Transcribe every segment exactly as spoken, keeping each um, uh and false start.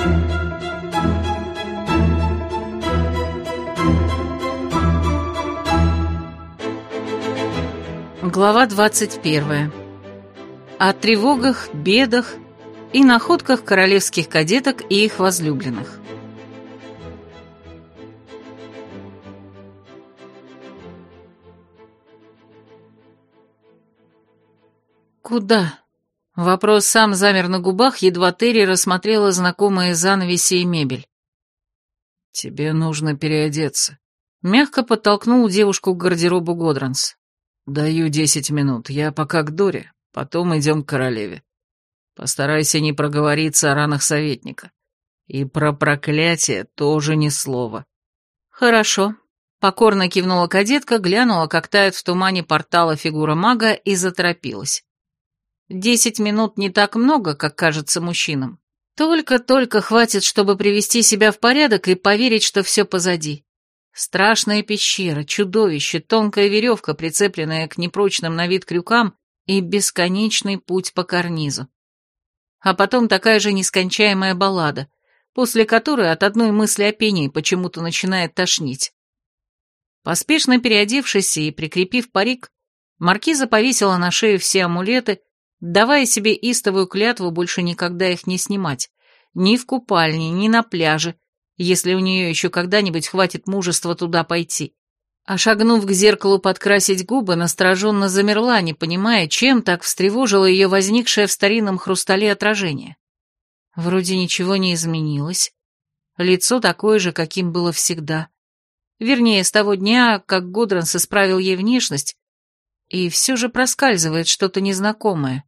Глава двадцать первая. О тревогах, бедах и находках королевских кадеток и их возлюбленных. «Куда?» Вопрос сам замер на губах, едва Терри рассмотрела знакомые занавеси и мебель. «Тебе нужно переодеться», — мягко подтолкнул девушку к гардеробу Годранс. «Даю десять минут, я пока к Доре, потом идем к королеве. Постарайся не проговориться о ранах советника. И про проклятие тоже ни слова». «Хорошо», — покорно кивнула кадетка, глянула, как тает в тумане портала фигура мага, и заторопилась. Десять минут не так много, как кажется мужчинам. Только-только хватит, чтобы привести себя в порядок и поверить, что все позади. Страшная пещера, чудовище, тонкая веревка, прицепленная к непрочным на вид крюкам, и бесконечный путь по карнизу. А потом такая же нескончаемая баллада, после которой от одной мысли о пении почему-то начинает тошнить. Поспешно переодевшись и прикрепив парик, маркиза повесила на шею все амулеты, давая себе истовую клятву больше никогда их не снимать, ни в купальне, ни на пляже, если у нее еще когда-нибудь хватит мужества туда пойти. А шагнув к зеркалу подкрасить губы, настороженно замерла, не понимая, чем так встревожило ее возникшее в старинном хрустале отражение. Вроде ничего не изменилось. Лицо такое же, каким было всегда. Вернее, с того дня, как Годранс исправил ей внешность, и все же проскальзывает что-то незнакомое.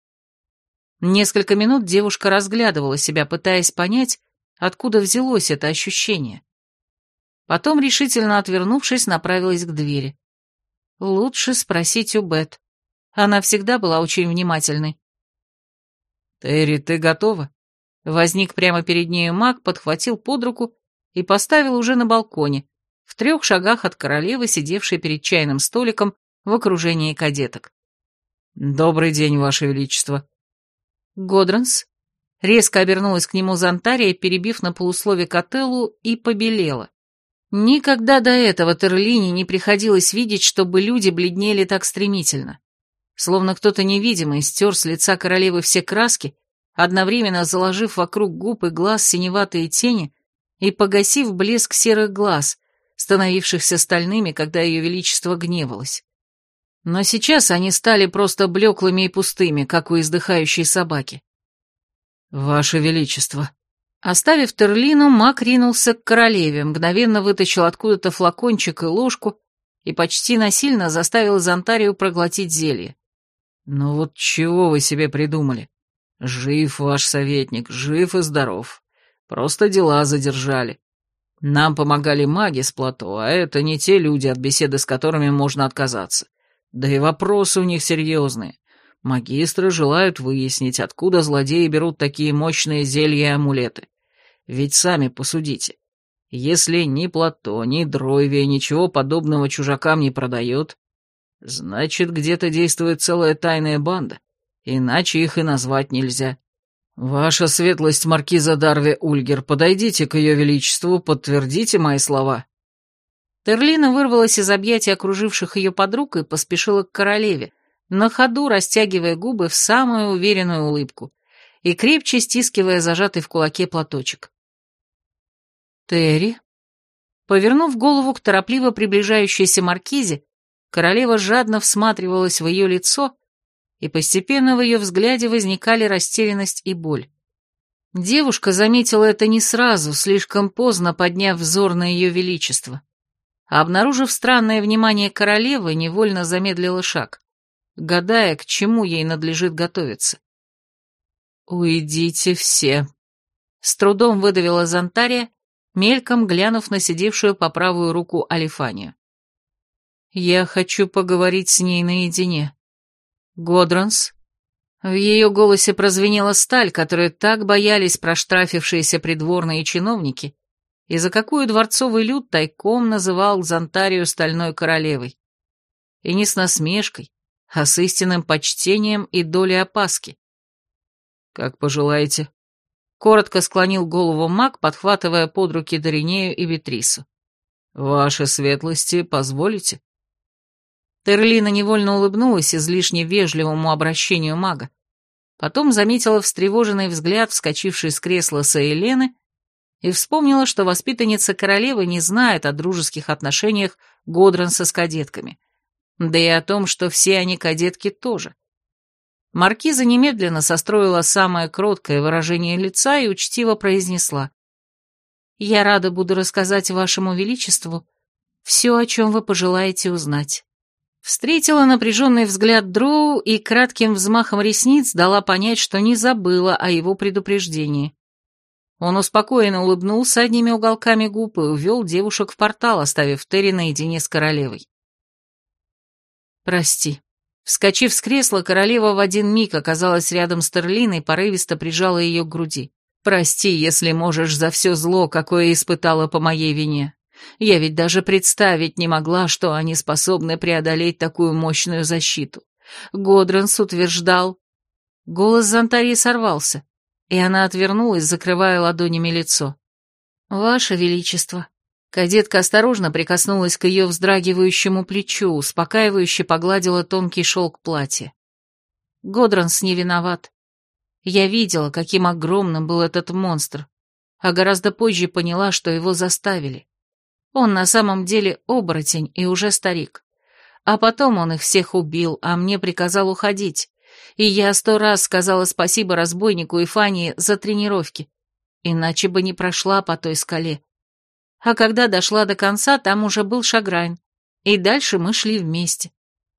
Несколько минут девушка разглядывала себя, пытаясь понять, откуда взялось это ощущение. Потом, решительно отвернувшись, направилась к двери. Лучше спросить у Бет. Она всегда была очень внимательной. «Терри, ты готова?» Возник прямо перед нею маг, подхватил под руку и поставил уже на балконе, в трех шагах от королевы, сидевшей перед чайным столиком в окружении кадеток. «Добрый день, Ваше Величество». Годранс резко обернулась к нему Зонтария, перебив на полуслове Котеллу, и побелела. Никогда до этого Терлине не приходилось видеть, чтобы люди бледнели так стремительно. Словно кто-то невидимый стер с лица королевы все краски, одновременно заложив вокруг губ и глаз синеватые тени и погасив блеск серых глаз, становившихся стальными, когда ее величество гневалось. Но сейчас они стали просто блеклыми и пустыми, как у издыхающей собаки. «Ваше Величество». Оставив Терлину, маг ринулся к королеве, мгновенно вытащил откуда-то флакончик и ложку и почти насильно заставил Зонтарию проглотить зелье. «Ну вот чего вы себе придумали? Жив ваш советник, жив и здоров. Просто дела задержали. Нам помогали маги с плато, а это не те люди, от беседы с которыми можно отказаться. Да и вопросы у них серьезные. Магистры желают выяснить, откуда злодеи берут такие мощные зелья и амулеты. Ведь сами посудите. Если ни плато, ни Дройвия ничего подобного чужакам не продает, значит, где-то действует целая тайная банда, иначе их и назвать нельзя. Ваша светлость, маркиза Дарви Ульгер, подойдите к ее величеству, подтвердите мои слова». Терлина вырвалась из объятий окруживших ее подруг и поспешила к королеве, на ходу растягивая губы в самую уверенную улыбку и крепче стискивая зажатый в кулаке платочек. «Терри?» Повернув голову к торопливо приближающейся маркизе, королева жадно всматривалась в ее лицо, и постепенно в ее взгляде возникали растерянность и боль. Девушка заметила это не сразу, слишком поздно подняв взор на ее величество. А обнаружив странное внимание королевы, невольно замедлила шаг, гадая, к чему ей надлежит готовиться. «Уйдите все», — с трудом выдавила Зонтария, мельком глянув на сидевшую по правую руку Алифанию. «Я хочу поговорить с ней наедине. Годранс?» В ее голосе прозвенела сталь, которую так боялись проштрафившиеся придворные чиновники, и за какую дворцовый люд тайком называл Зонтарию стальной королевой. И не с насмешкой, а с истинным почтением и долей опаски. «Как пожелаете». Коротко склонил голову маг, подхватывая под руки Доринею и Бетрису. «Ваши светлости, позволите?» Терлина невольно улыбнулась излишне вежливому обращению мага. Потом заметила встревоженный взгляд, вскочивший с кресла Саэлены, и вспомнила, что воспитанница королевы не знает о дружеских отношениях Годранса с кадетками, да и о том, что все они кадетки тоже. Маркиза немедленно состроила самое кроткое выражение лица и учтиво произнесла: «Я рада буду рассказать вашему величеству все, о чем вы пожелаете узнать». Встретила напряженный взгляд Дроу и кратким взмахом ресниц дала понять, что не забыла о его предупреждении. Он успокоенно улыбнулся одними уголками губ и увел девушек в портал, оставив Терри наедине с королевой. «Прости». Вскочив с кресла, королева в один миг оказалась рядом с Терлиной и порывисто прижала ее к груди. «Прости, если можешь, за все зло, какое испытала по моей вине. Я ведь даже представить не могла, что они способны преодолеть такую мощную защиту. Годранс утверждал...» Голос Зонтарии сорвался, и она отвернулась, закрывая ладонями лицо. «Ваше Величество». Кадетка осторожно прикоснулась к ее вздрагивающему плечу, успокаивающе погладила тонкий шелк платья. Годранс не виноват. Я видела, каким огромным был этот монстр, а гораздо позже поняла, что его заставили. Он на самом деле оборотень и уже старик. А потом он их всех убил, а мне приказал уходить. И я сто раз сказала спасибо разбойнику и Фании за тренировки, иначе бы не прошла по той скале. А когда дошла до конца, там уже был Шаграйн, и дальше мы шли вместе.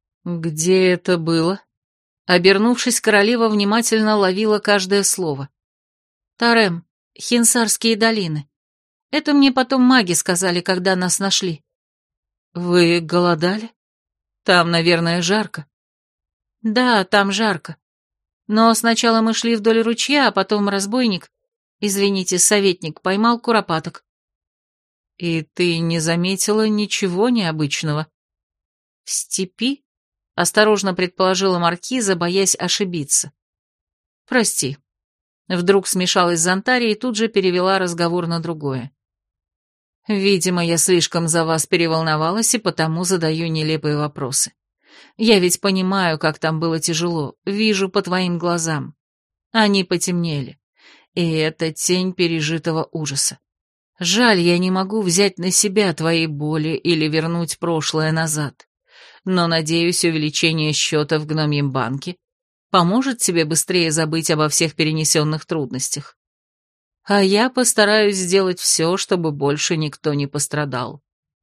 «Где это было?» Обернувшись, королева внимательно ловила каждое слово. «Тарем, Хинсарские долины. Это мне потом маги сказали, когда нас нашли». «Вы голодали? Там, наверное, жарко». «Да, там жарко. Но сначала мы шли вдоль ручья, а потом разбойник, извините, советник, поймал куропаток». «И ты не заметила ничего необычного?» «В степи?» — осторожно предположила маркиза, боясь ошибиться. «Прости». Вдруг смешалась Зонтария и тут же перевела разговор на другое. «Видимо, я слишком за вас переволновалась и потому задаю нелепые вопросы. Я ведь понимаю, как там было тяжело, вижу по твоим глазам. Они потемнели, и это тень пережитого ужаса. Жаль, я не могу взять на себя твои боли или вернуть прошлое назад. Но, надеюсь, увеличение счета в гномьем банке поможет тебе быстрее забыть обо всех перенесенных трудностях. А я постараюсь сделать все, чтобы больше никто не пострадал».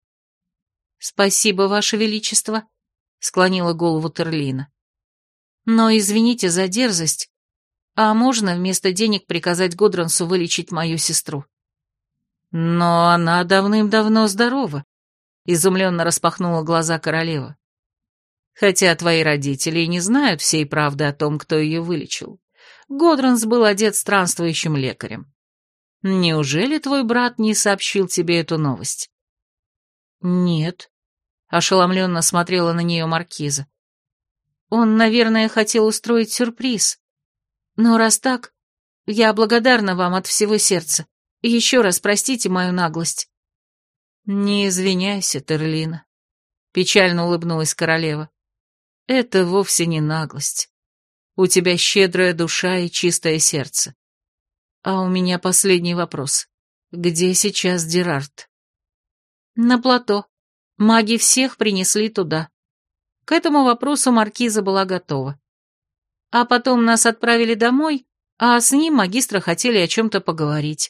«Спасибо, Ваше Величество», — склонила голову Терлина. «Но извините за дерзость, а можно вместо денег приказать Годрансу вылечить мою сестру?» «Но она давным-давно здорова», — изумленно распахнула глаза королева. «Хотя твои родители и не знают всей правды о том, кто ее вылечил. Годранс был одет странствующим лекарем. Неужели твой брат не сообщил тебе эту новость?» «Нет», — ошеломленно смотрела на нее маркиза. «Он, наверное, хотел устроить сюрприз. Но раз так, я благодарна вам от всего сердца. Еще раз простите мою наглость». «Не извиняйся, Терлина», — печально улыбнулась королева. «Это вовсе не наглость. У тебя щедрая душа и чистое сердце. А у меня последний вопрос. Где сейчас Дерард?» «На плато. Маги всех принесли туда». К этому вопросу маркиза была готова. А потом нас отправили домой, а с ним магистра хотели о чем-то поговорить.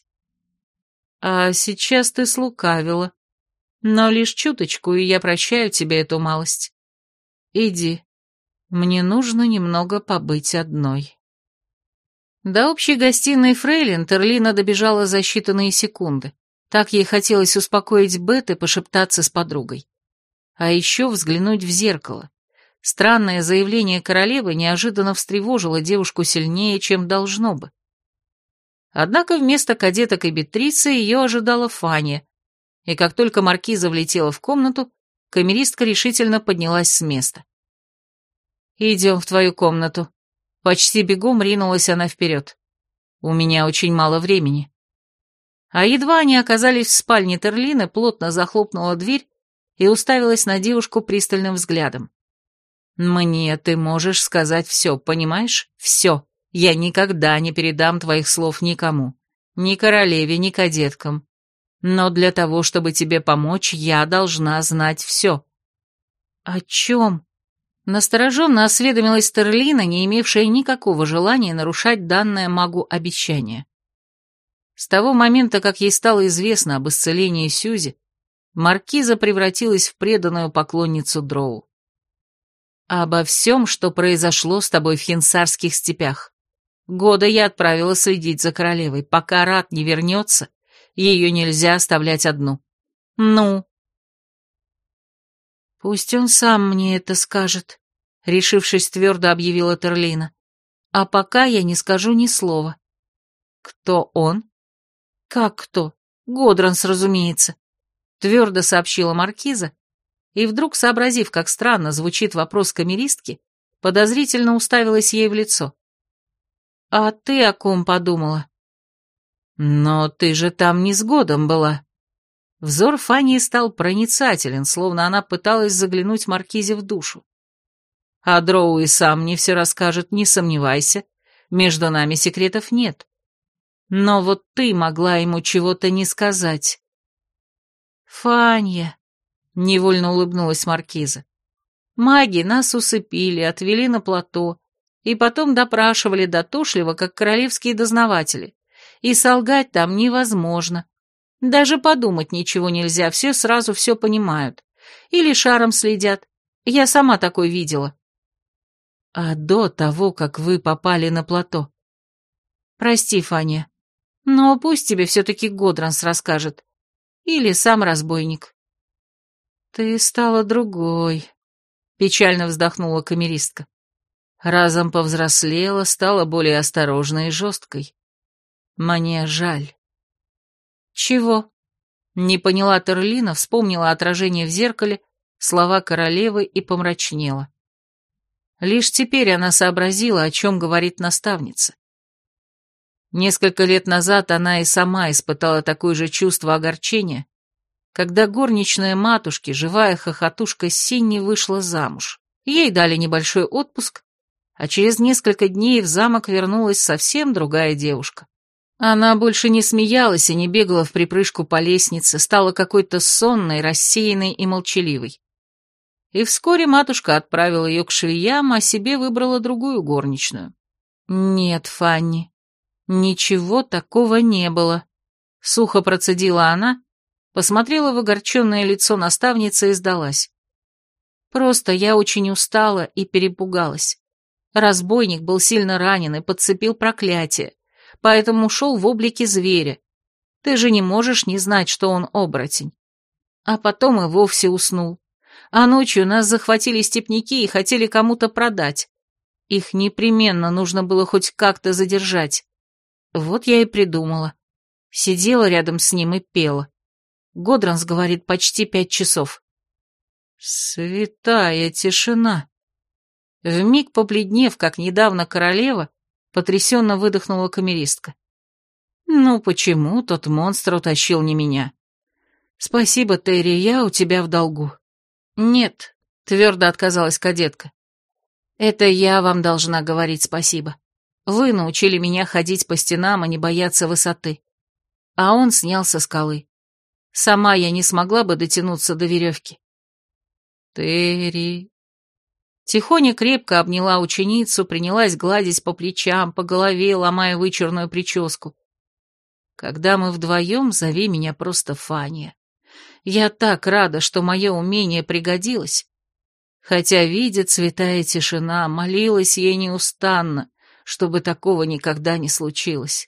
«А сейчас ты слукавила. Но лишь чуточку, и я прощаю тебе эту малость. Иди. Мне нужно немного побыть одной». До общей гостиной фрейлин Терлина добежала за считанные секунды. Так ей хотелось успокоить Бет и пошептаться с подругой. А еще взглянуть в зеркало. Странное заявление королевы неожиданно встревожило девушку сильнее, чем должно бы. Однако вместо кадеток и Бетрисы ее ожидала Фания, и как только маркиза влетела в комнату, камеристка решительно поднялась с места. «Идем в твою комнату». Почти бегом ринулась она вперед. У меня очень мало времени». А едва они оказались в спальне Терлины, плотно захлопнула дверь и уставилась на девушку пристальным взглядом. «Мне ты можешь сказать все, понимаешь? Все. Я никогда не передам твоих слов никому. Ни королеве, ни кадеткам. Но для того, чтобы тебе помочь, я должна знать все». «О чем?» Настороженно осведомилась Терлина, не имевшая никакого желания нарушать данное магу обещание. С того момента, как ей стало известно об исцелении Сьюзи, маркиза превратилась в преданную поклонницу Дроу. «Обо всем, что произошло с тобой в Хинсарских степях. Года я отправила следить за королевой. Пока Рат не вернется, ее нельзя оставлять одну. Ну?» «Пусть он сам мне это скажет», — решившись твердо объявила Терлина. «А пока я не скажу ни слова». «Кто он?» «Как кто? Годранс, разумеется», — твердо сообщила маркиза, и вдруг, сообразив, как странно звучит вопрос камеристки, подозрительно уставилась ей в лицо. «А ты о ком подумала?» «Но ты же там не с годом была». Взор Фании стал проницателен, словно она пыталась заглянуть маркизе в душу. «А Дроу и сам мне все расскажет, не сомневайся, между нами секретов нет. Но вот ты могла ему чего-то не сказать». «Фанья», — невольно улыбнулась маркиза, — «маги нас усыпили, отвели на плато, и потом допрашивали дотошливо, как королевские дознаватели, и солгать там невозможно. Даже подумать ничего нельзя, все сразу все понимают. Или шаром следят. Я сама такой видела». «А до того, как вы попали на плато?» «Прости, Фаня, но пусть тебе все-таки Годранс расскажет. Или сам разбойник». «Ты стала другой», — печально вздохнула камеристка. «Разом повзрослела, стала более осторожной и жесткой. Мне жаль». «Чего?» — не поняла Терлина, вспомнила отражение в зеркале, слова королевы и помрачнела. Лишь теперь она сообразила, о чем говорит наставница. Несколько лет назад она и сама испытала такое же чувство огорчения, когда горничная матушки, живая хохотушка Синни, вышла замуж. Ей дали небольшой отпуск, а через несколько дней в замок вернулась совсем другая девушка. Она больше не смеялась и не бегала в припрыжку по лестнице, стала какой-то сонной, рассеянной и молчаливой. И вскоре матушка отправила ее к швеям, а себе выбрала другую горничную. «Нет, Фанни, ничего такого не было», — сухо процедила она, посмотрела в огорченное лицо наставницы и сдалась. «Просто я очень устала и перепугалась. Разбойник был сильно ранен и подцепил проклятие, поэтому ушел в облике зверя. Ты же не можешь не знать, что он оборотень. А потом и вовсе уснул. А ночью нас захватили степняки и хотели кому-то продать. Их непременно нужно было хоть как-то задержать. Вот я и придумала. Сидела рядом с ним и пела. Годранс говорит, почти пять часов». «Святая тишина!» Вмиг побледнев, как недавно королева, потрясенно выдохнула камеристка. «Ну почему тот монстр утащил не меня? Спасибо, Терри, я у тебя в долгу». «Нет», — твердо отказалась кадетка. «Это я вам должна говорить спасибо. Вы научили меня ходить по стенам и не бояться высоты. А он снял со скалы. Сама я не смогла бы дотянуться до веревки». «Терри...» Тихоня крепко обняла ученицу, принялась гладить по плечам, по голове, ломая вычурную прическу. «Когда мы вдвоем, зови меня просто Фаня. Я так рада, что мое умение пригодилось. Хотя, видя святая тишина, молилась ей неустанно, чтобы такого никогда не случилось».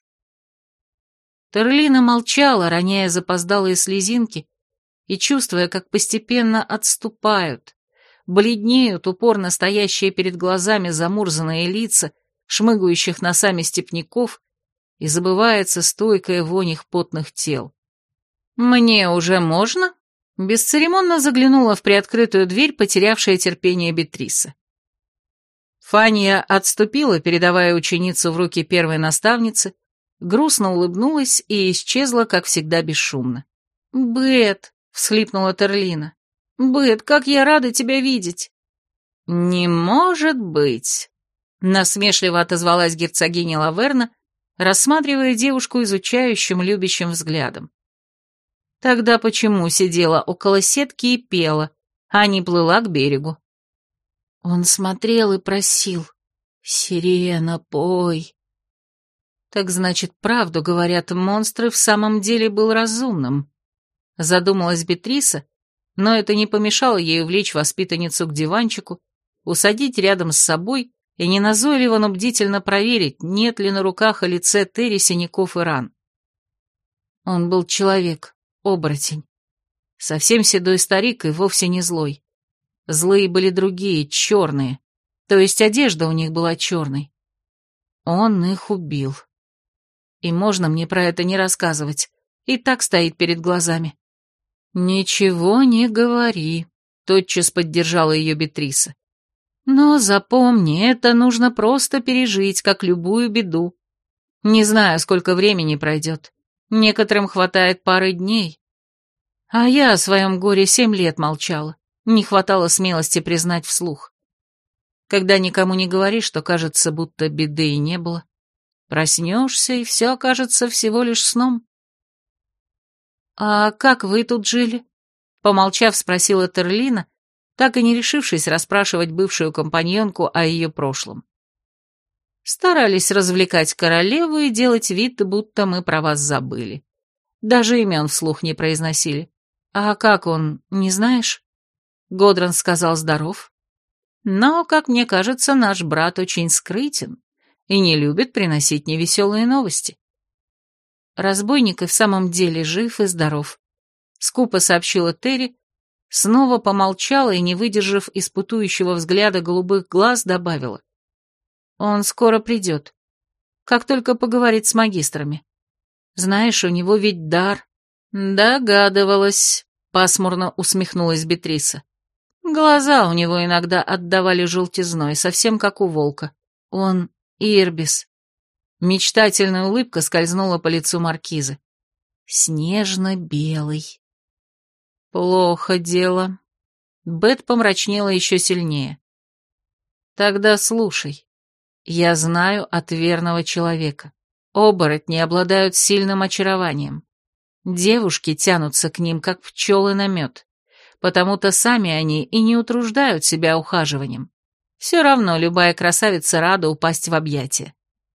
Терлина молчала, роняя запоздалые слезинки и чувствуя, как постепенно отступают, бледнеют упорно стоящие перед глазами замурзанные лица, шмыгающих носами степняков, и забывается стойкая вонь их потных тел. «Мне уже можно?» — бесцеремонно заглянула в приоткрытую дверь, потерявшая терпение Бетриса. Фания отступила, передавая ученицу в руки первой наставницы, грустно улыбнулась и исчезла, как всегда, бесшумно. «Бет!» — всхлипнула Терлина. «Бет, как я рада тебя видеть!» «Не может быть!» — насмешливо отозвалась герцогиня Лаверна, рассматривая девушку изучающим, любящим взглядом. «Тогда почему сидела около сетки и пела, а не плыла к берегу?» Он смотрел и просил: «Сирена, пой!» «Так значит, правду говорят, монстры в самом деле был разумным», — задумалась Бетриса, но это не помешало ей увлечь воспитанницу к диванчику, усадить рядом с собой и неназойливо, но бдительно проверить, нет ли на руках и лице Терри синяков и ран. Он был человек, оборотень. Совсем седой старик и вовсе не злой. Злые были другие, черные, то есть одежда у них была черной. Он их убил. И можно мне про это не рассказывать, и так стоит перед глазами. «Ничего не говори», — тотчас поддержала ее Бетриса. «Но запомни, это нужно просто пережить, как любую беду. Не знаю, сколько времени пройдет. Некоторым хватает пары дней. А я о своем горе семь лет молчала, не хватало смелости признать вслух. Когда никому не говоришь, то кажется, будто беды и не было. Проснешься, и все окажется всего лишь сном». «А как вы тут жили?» — помолчав, спросила Терлина, так и не решившись расспрашивать бывшую компаньонку о ее прошлом. «Старались развлекать королеву и делать вид, будто мы про вас забыли. Даже имен вслух не произносили. А как он, не знаешь?» Годран сказал: «Здоров. Но, как мне кажется, наш брат очень скрытен и не любит приносить невеселые новости». «Разбойник и в самом деле жив и здоров», — скупо сообщила Терри, снова помолчала и, не выдержав испытующего взгляда голубых глаз, добавила: «Он скоро придет, как только поговорит с магистрами. Знаешь, у него ведь дар». «Догадывалась», — пасмурно усмехнулась Бетриса. «Глаза у него иногда отдавали желтизной, совсем как у волка. Он ирбис». Мечтательная улыбка скользнула по лицу маркизы. «Снежно-белый». «Плохо дело». Бет помрачнела еще сильнее. «Тогда слушай. Я знаю от верного человека. Оборотни обладают сильным очарованием. Девушки тянутся к ним, как пчелы на мед. Потому-то сами они и не утруждают себя ухаживанием. Все равно любая красавица рада упасть в объятия».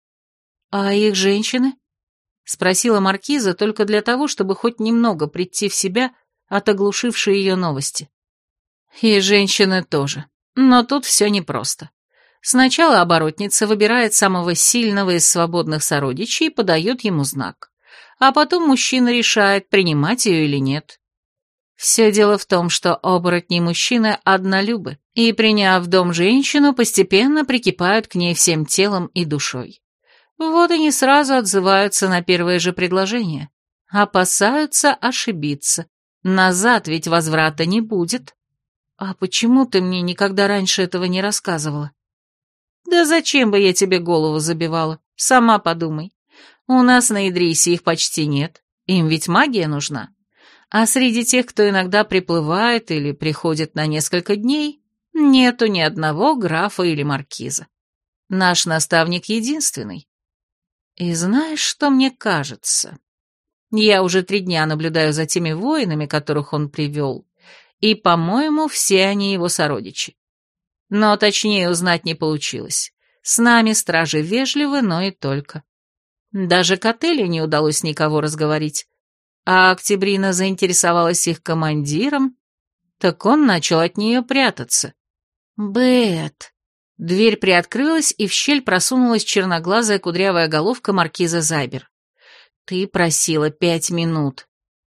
«А их женщины?» — спросила маркиза только для того, чтобы хоть немного прийти в себя от оглушившей ее новости. «И женщины тоже. Но тут все непросто. Сначала оборотница выбирает самого сильного из свободных сородичей и подает ему знак. А потом мужчина решает, принимать ее или нет. Все дело в том, что оборотни мужчины однолюбы, и, приняв в дом женщину, постепенно прикипают к ней всем телом и душой. Вот и не сразу отзываются на первое же предложение. Опасаются ошибиться. Назад ведь возврата не будет. А почему ты мне никогда раньше этого не рассказывала? Да зачем бы я тебе голову забивала? Сама подумай. У нас на Идрисе их почти нет. Им ведь магия нужна. А среди тех, кто иногда приплывает или приходит на несколько дней, нету ни одного графа или маркиза. Наш наставник единственный. И знаешь, что мне кажется? Я уже три дня наблюдаю за теми воинами, которых он привел, и, по-моему, все они его сородичи. Но точнее узнать не получилось. С нами стражи вежливы, но и только. Даже к Отелю не удалось никого разговорить. А Октябрина заинтересовалась их командиром, так он начал от нее прятаться. «Бет!» Дверь приоткрылась, и в щель просунулась черноглазая кудрявая головка маркиза Зайбер. «Ты просила пять минут».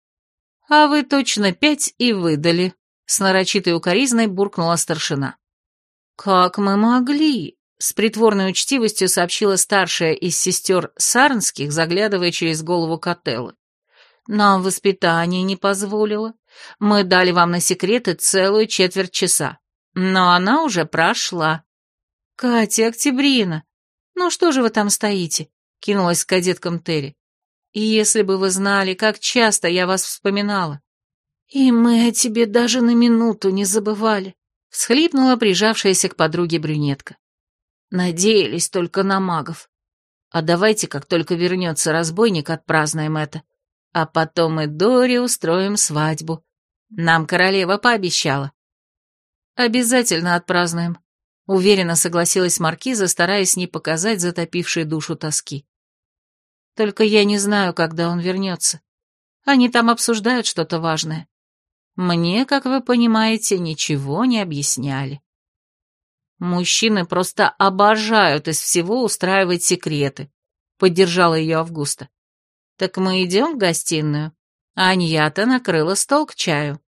«А вы точно пять и выдали», — с нарочитой укоризной буркнула старшина. «Как мы могли?» — с притворной учтивостью сообщила старшая из сестер Сарнских, заглядывая через голову Котеллы. «Нам воспитание не позволило. Мы дали вам на секреты целую четверть часа. Но она уже прошла». «Катя, Октябрина, ну что же вы там стоите? кинулась к кадеткам Терри. «И если бы вы знали, как часто я вас вспоминала». «И мы о тебе даже на минуту не забывали», — всхлипнула прижавшаяся к подруге брюнетка. «Надеялись только на магов. А давайте, как только вернется разбойник, отпразднуем это. А потом мы Дори устроим свадьбу. Нам королева пообещала». «Обязательно отпразднуем», — уверенно согласилась маркиза, стараясь не показать затопившей душу тоски. «Только я не знаю, когда он вернется. Они там обсуждают что-то важное. Мне, как вы понимаете, ничего не объясняли». «Мужчины просто обожают из всего устраивать секреты», — поддержала ее Августа. «Так мы идем в гостиную?» Аньята накрыла стол к чаю.